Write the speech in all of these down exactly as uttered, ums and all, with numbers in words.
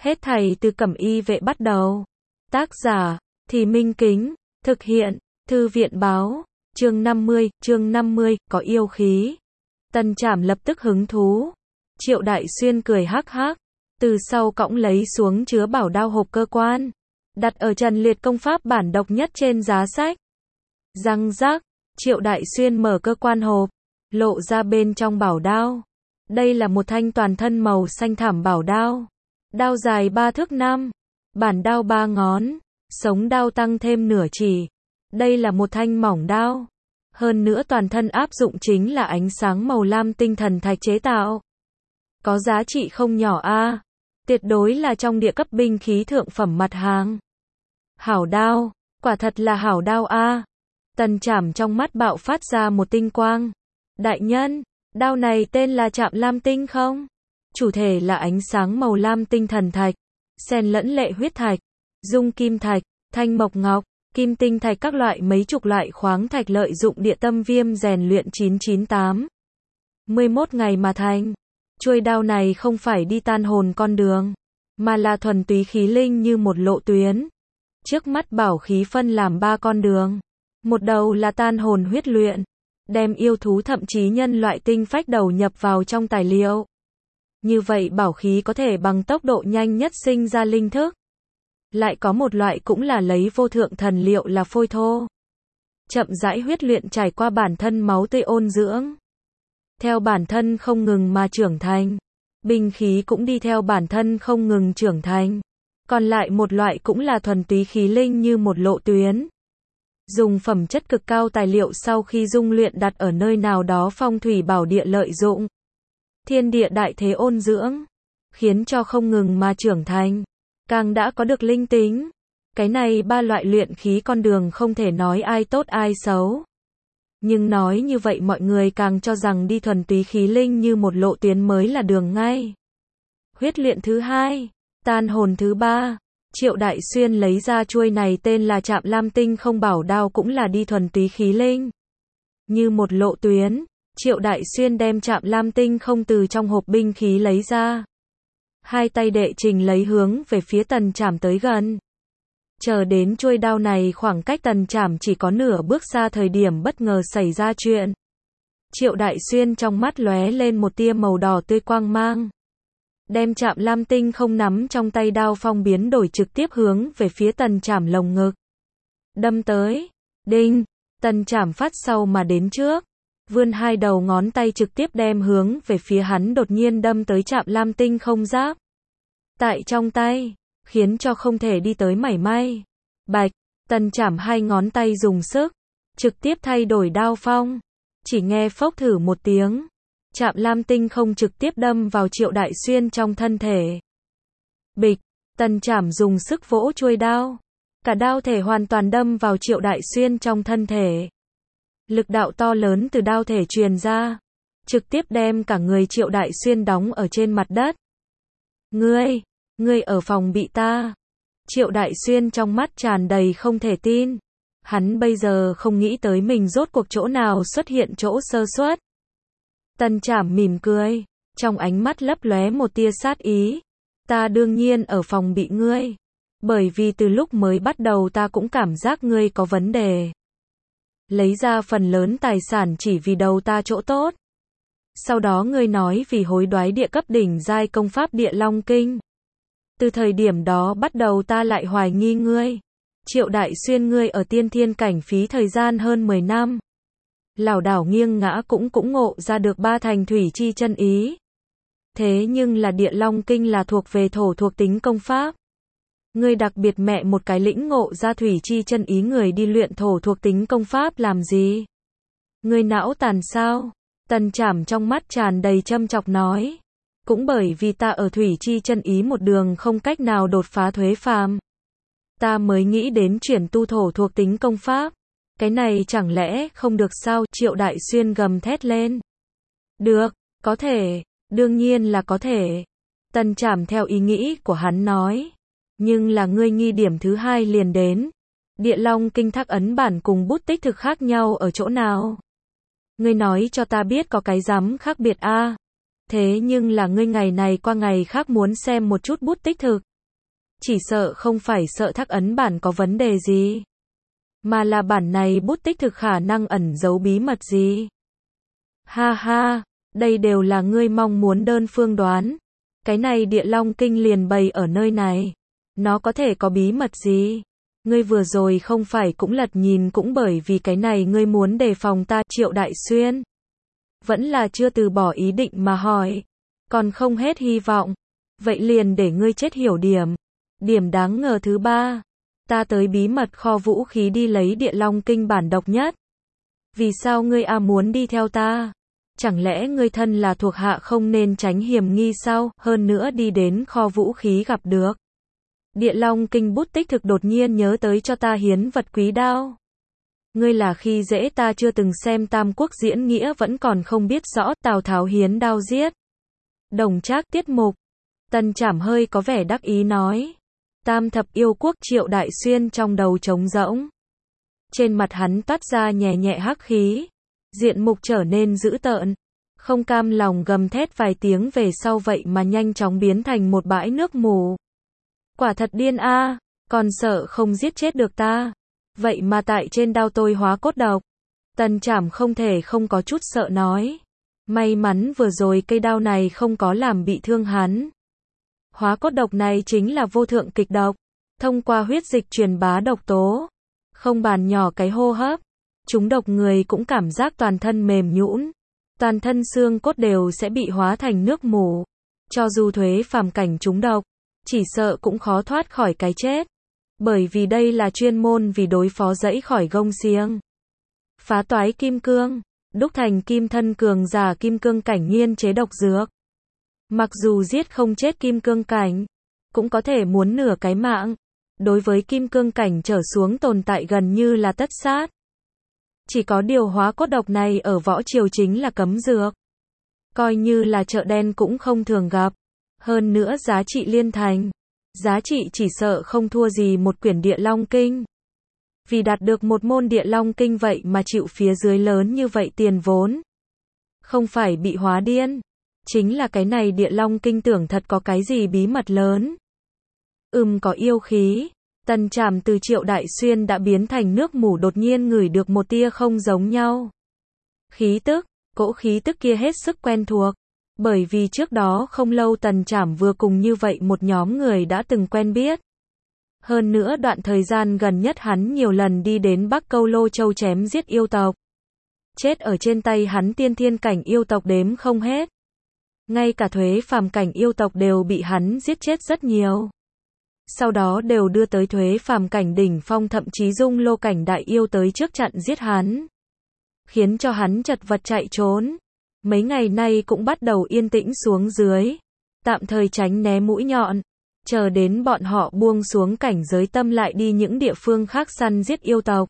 Hết thảy từ Cẩm Y Vệ bắt đầu. Tác giả, Thì Minh Kính, thực hiện, Thư viện báo, chương năm mươi, chương năm mươi, có yêu khí. Tần Trảm lập tức hứng thú. Triệu Đại Xuyên cười hắc hắc, từ sau cõng lấy xuống chứa bảo đao hộp cơ quan, đặt ở Trần Liệt công pháp bản độc nhất trên giá sách. Răng rác, Triệu Đại Xuyên mở cơ quan hộp, lộ ra bên trong bảo đao. Đây là một thanh toàn thân màu xanh thảm bảo đao. Đao dài ba thước năm, bản đao ba ngón, sống đao tăng thêm nửa chỉ. Đây là một thanh mỏng đao. Hơn nữa toàn thân áp dụng chính là ánh sáng màu lam tinh thần thạch chế tạo. Có giá trị không nhỏ a, tuyệt đối là trong địa cấp binh khí thượng phẩm mặt hàng. Hảo đao, quả thật là hảo đao a. Tần Trảm trong mắt bạo phát ra một tinh quang. Đại nhân, đao này tên là Trạm Lam Tinh không? Chủ thể là ánh sáng màu lam tinh thần thạch, xen lẫn lệ huyết thạch, dung kim thạch, thanh mộc ngọc, kim tinh thạch các loại mấy chục loại khoáng thạch lợi dụng địa tâm viêm rèn luyện chín chín tám. mười mốt ngày mà thành. Chuôi đao này không phải đi tan hồn con đường, mà là thuần túy khí linh như một lộ tuyến. Trước mắt bảo khí phân làm ba con đường. Một đầu là tan hồn huyết luyện, đem yêu thú thậm chí nhân loại tinh phách đầu nhập vào trong tài liệu. Như vậy bảo khí có thể bằng tốc độ nhanh nhất sinh ra linh thức. Lại có một loại cũng là lấy vô thượng thần liệu là phôi thô. Chậm rãi huyết luyện trải qua bản thân máu tươi ôn dưỡng. Theo bản thân không ngừng mà trưởng thành. Binh khí cũng đi theo bản thân không ngừng trưởng thành. Còn lại một loại cũng là thuần túy khí linh như một lộ tuyến. Dùng phẩm chất cực cao tài liệu sau khi dung luyện đặt ở nơi nào đó phong thủy bảo địa lợi dụng. Thiên địa đại thế ôn dưỡng, khiến cho không ngừng mà trưởng thành, càng đã có được linh tính. Cái này ba loại luyện khí con đường không thể nói ai tốt ai xấu. Nhưng nói như vậy mọi người càng cho rằng đi thuần túy khí linh như một lộ tuyến mới là đường ngay. Huyết luyện thứ hai, tan hồn thứ ba. Triệu Đại Xuyên lấy ra chuôi này tên là Trạm Lam Tinh không bảo đao cũng là đi thuần túy khí linh. Như một lộ tuyến, Triệu Đại Xuyên đem Trạm Lam Tinh không từ trong hộp binh khí lấy ra. Hai tay đệ trình lấy hướng về phía Tần Trảm tới gần. Chờ đến chuôi đao này khoảng cách Tần Trảm chỉ có nửa bước xa thời điểm bất ngờ xảy ra chuyện. Triệu Đại Xuyên trong mắt lóe lên một tia màu đỏ tươi quang mang. Đem Trạm Lam Tinh không nắm trong tay đao phong biến đổi trực tiếp hướng về phía Tần Trảm lồng ngực. Đâm tới. Đinh. Tần Trảm phát sau mà đến trước. Vươn hai đầu ngón tay trực tiếp đem hướng về phía hắn đột nhiên đâm tới Trạm Lam Tinh không giáp. Tại trong tay. Khiến cho không thể đi tới mảy may. Bạch. Tần Trảm hai ngón tay dùng sức. Trực tiếp thay đổi đao phong. Chỉ nghe phốc thử một tiếng. Trạm Lam Tinh không trực tiếp đâm vào Triệu Đại Xuyên trong thân thể. Bịch, Tần Trảm dùng sức vỗ chuôi đao. Cả đao thể hoàn toàn đâm vào Triệu Đại Xuyên trong thân thể. Lực đạo to lớn từ đao thể truyền ra. Trực tiếp đem cả người Triệu Đại Xuyên đóng ở trên mặt đất. Ngươi, ngươi ở phòng bị ta. Triệu Đại Xuyên trong mắt tràn đầy không thể tin. Hắn bây giờ không nghĩ tới mình rốt cuộc chỗ nào xuất hiện chỗ sơ suất. Tần Trảm mỉm cười, trong ánh mắt lấp lóe một tia sát ý. Ta đương nhiên ở phòng bị ngươi. Bởi vì từ lúc mới bắt đầu ta cũng cảm giác ngươi có vấn đề. Lấy ra phần lớn tài sản chỉ vì đầu ta chỗ tốt. Sau đó ngươi nói vì hối đoái địa cấp đỉnh giai công pháp Địa Long Kinh. Từ thời điểm đó bắt đầu ta lại hoài nghi ngươi. Triệu Đại Xuyên ngươi ở tiên thiên cảnh phí thời gian hơn mười năm. Lảo đảo nghiêng ngã cũng cũng ngộ ra được ba thành thủy chi chân ý. Thế nhưng là Địa Long Kinh là thuộc về thổ thuộc tính công pháp. Ngươi đặc biệt mẹ một cái lĩnh ngộ ra thủy chi chân ý người đi luyện thổ thuộc tính công pháp làm gì? Ngươi não tàn sao? Tần Trảm trong mắt tràn đầy châm chọc nói. Cũng bởi vì ta ở thủy chi chân ý một đường không cách nào đột phá thuế phàm. Ta mới nghĩ đến chuyển tu thổ thuộc tính công pháp. Cái này chẳng lẽ không được sao? Triệu Đại Xuyên gầm thét lên. Được, có thể, đương nhiên là có thể. Tần Trảm theo ý nghĩ của hắn nói. Nhưng là ngươi nghi điểm thứ hai liền đến. Địa Long Kinh thác ấn bản cùng bút tích thực khác nhau ở chỗ nào? Ngươi nói cho ta biết có cái rắm khác biệt a. Thế nhưng là ngươi ngày này qua ngày khác muốn xem một chút bút tích thực. chỉ sợ không phải sợ Thác Ấn bản có vấn đề gì, mà là bản này bút tích thực khả năng ẩn giấu bí mật gì. Ha ha, đây đều là ngươi mong muốn đơn phương đoán. Cái này Địa Long Kinh liền bày ở nơi này, nó có thể có bí mật gì? Ngươi vừa rồi không phải cũng lật nhìn cũng bởi vì cái này ngươi muốn đề phòng ta, Triệu Đại Xuyên. Vẫn là chưa từ bỏ ý định mà hỏi, còn không hết hy vọng. Vậy liền để ngươi chết hiểu điểm. Điểm đáng ngờ thứ ba, ta tới bí mật kho vũ khí đi lấy Địa Long Kinh bản độc nhất. Vì sao ngươi a muốn đi theo ta? Chẳng lẽ ngươi thân là thuộc hạ không nên tránh hiểm nghi sao? Hơn nữa đi đến kho vũ khí gặp được Địa Long Kinh bút tích thực đột nhiên nhớ tới cho ta hiến vật quý đao. Ngươi là khi dễ ta chưa từng xem Tam Quốc diễn nghĩa vẫn còn không biết rõ, Tào Tháo hiến đao giết Đồng Trác tiết mục. Tần Trảm hơi có vẻ đắc ý nói. Tam thập yêu quốc, Triệu Đại Xuyên trong đầu trống rỗng. Trên mặt hắn toát ra nhẹ nhẹ hắc khí, diện mục trở nên dữ tợn, không cam lòng gầm thét vài tiếng về sau vậy mà nhanh chóng biến thành một bãi nước mù. Quả thật điên a, còn sợ không giết chết được ta. Vậy mà tại trên đao tôi hóa cốt độc. Tần Trảm không thể không có chút sợ nói. May mắn vừa rồi cây đao này không có làm bị thương hắn. Hóa cốt độc này chính là vô thượng kịch độc, thông qua huyết dịch truyền bá độc tố. Không bàn nhỏ cái hô hấp, chúng độc người cũng cảm giác toàn thân mềm nhũn, toàn thân xương cốt đều sẽ bị hóa thành nước mù. Cho dù thuế phàm cảnh chúng độc, chỉ sợ cũng khó thoát khỏi cái chết. Bởi vì đây là chuyên môn vì đối phó dẫy khỏi gông xiềng. Phá toái kim cương, đúc thành kim thân cường giả kim cương cảnh nghiên chế độc dược. Mặc dù giết không chết kim cương cảnh, cũng có thể muốn nửa cái mạng. Đối với kim cương cảnh trở xuống tồn tại gần như là tất sát. Chỉ có điều hóa cốt độc này ở võ triều chính là cấm dược. Coi như là chợ đen cũng không thường gặp. Hơn nữa giá trị liên thành. Giá trị chỉ sợ không thua gì một quyển Địa Long Kinh. Vì đạt được một môn Địa Long Kinh vậy mà chịu phía dưới lớn như vậy tiền vốn. Không phải bị hóa điên. Chính là cái này Địa Long Kinh tưởng thật có cái gì bí mật lớn. Ừm có yêu khí. Tần Trảm từ Triệu Đại Xuyên đã biến thành nước mù đột nhiên ngửi được một tia không giống nhau. Khí tức, cỗ khí tức kia hết sức quen thuộc. Bởi vì trước đó không lâu Tần Trảm vừa cùng như vậy một nhóm người đã từng quen biết. Hơn nữa đoạn thời gian gần nhất hắn nhiều lần đi đến Bắc Câu Lô Châu chém giết yêu tộc. Chết ở trên tay hắn tiên thiên cảnh yêu tộc đếm không hết. Ngay cả thuế phàm cảnh yêu tộc đều bị hắn giết chết rất nhiều. Sau đó đều đưa tới thuế phàm cảnh đỉnh phong, thậm chí dung lô cảnh đại yêu tới trước chặn giết hắn. Khiến cho hắn chật vật chạy trốn. Mấy ngày nay cũng bắt đầu yên tĩnh xuống dưới. Tạm thời tránh né mũi nhọn. Chờ đến bọn họ buông xuống cảnh giới tâm lại đi những địa phương khác săn giết yêu tộc.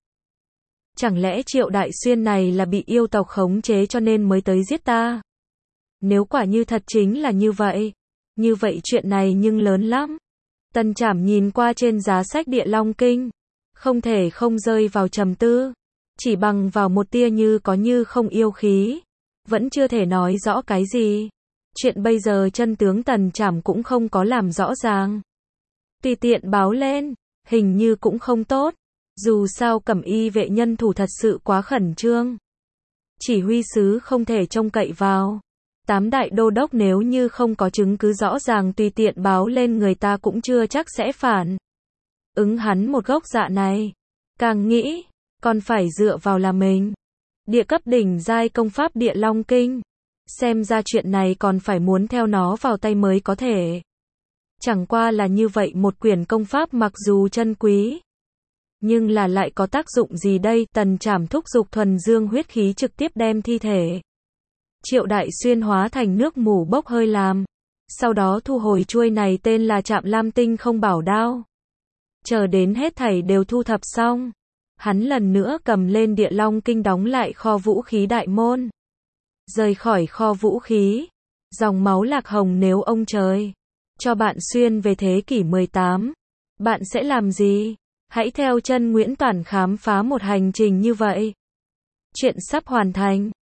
Chẳng lẽ Triệu Đại Xuyên này là bị yêu tộc khống chế cho nên mới tới giết ta? Nếu quả như thật chính là như vậy. Như vậy chuyện này nhưng lớn lắm. Tần Trảm nhìn qua trên giá sách Địa Long Kinh. Không thể không rơi vào trầm tư. Chỉ bằng vào một tia như có như không yêu khí. Vẫn chưa thể nói rõ cái gì. Chuyện bây giờ chân tướng Tần Trảm cũng không có làm rõ ràng. Tùy tiện báo lên, hình như cũng không tốt. Dù sao Cẩm Y vệ nhân thủ thật sự quá khẩn trương. Chỉ huy sứ không thể trông cậy vào. Tám đại đô đốc nếu như không có chứng cứ rõ ràng tùy tiện báo lên người ta cũng chưa chắc sẽ phản ứng hắn một gốc dạ này. Càng nghĩ, còn phải dựa vào là mình. Địa cấp đỉnh giai công pháp Địa Long Kinh. Xem ra chuyện này còn phải muốn theo nó vào tay mới có thể. Chẳng qua là như vậy một quyển công pháp mặc dù chân quý. Nhưng là lại có tác dụng gì đây? Tần Trảm thúc giục thuần dương huyết khí trực tiếp đem thi thể Triệu Đại Xuyên hóa thành nước mù bốc hơi làm. Sau đó thu hồi chuôi này tên là Trạm Lam Tinh không bảo đao. Chờ đến hết thảy đều thu thập xong. Hắn lần nữa cầm lên Địa Long Kinh đóng lại kho vũ khí đại môn. Rời khỏi kho vũ khí. Dòng máu lạc hồng nếu ông trời cho bạn xuyên về thế kỷ mười tám. Bạn sẽ làm gì? Hãy theo chân Nguyễn Toản khám phá một hành trình như vậy. Chuyện sắp hoàn thành.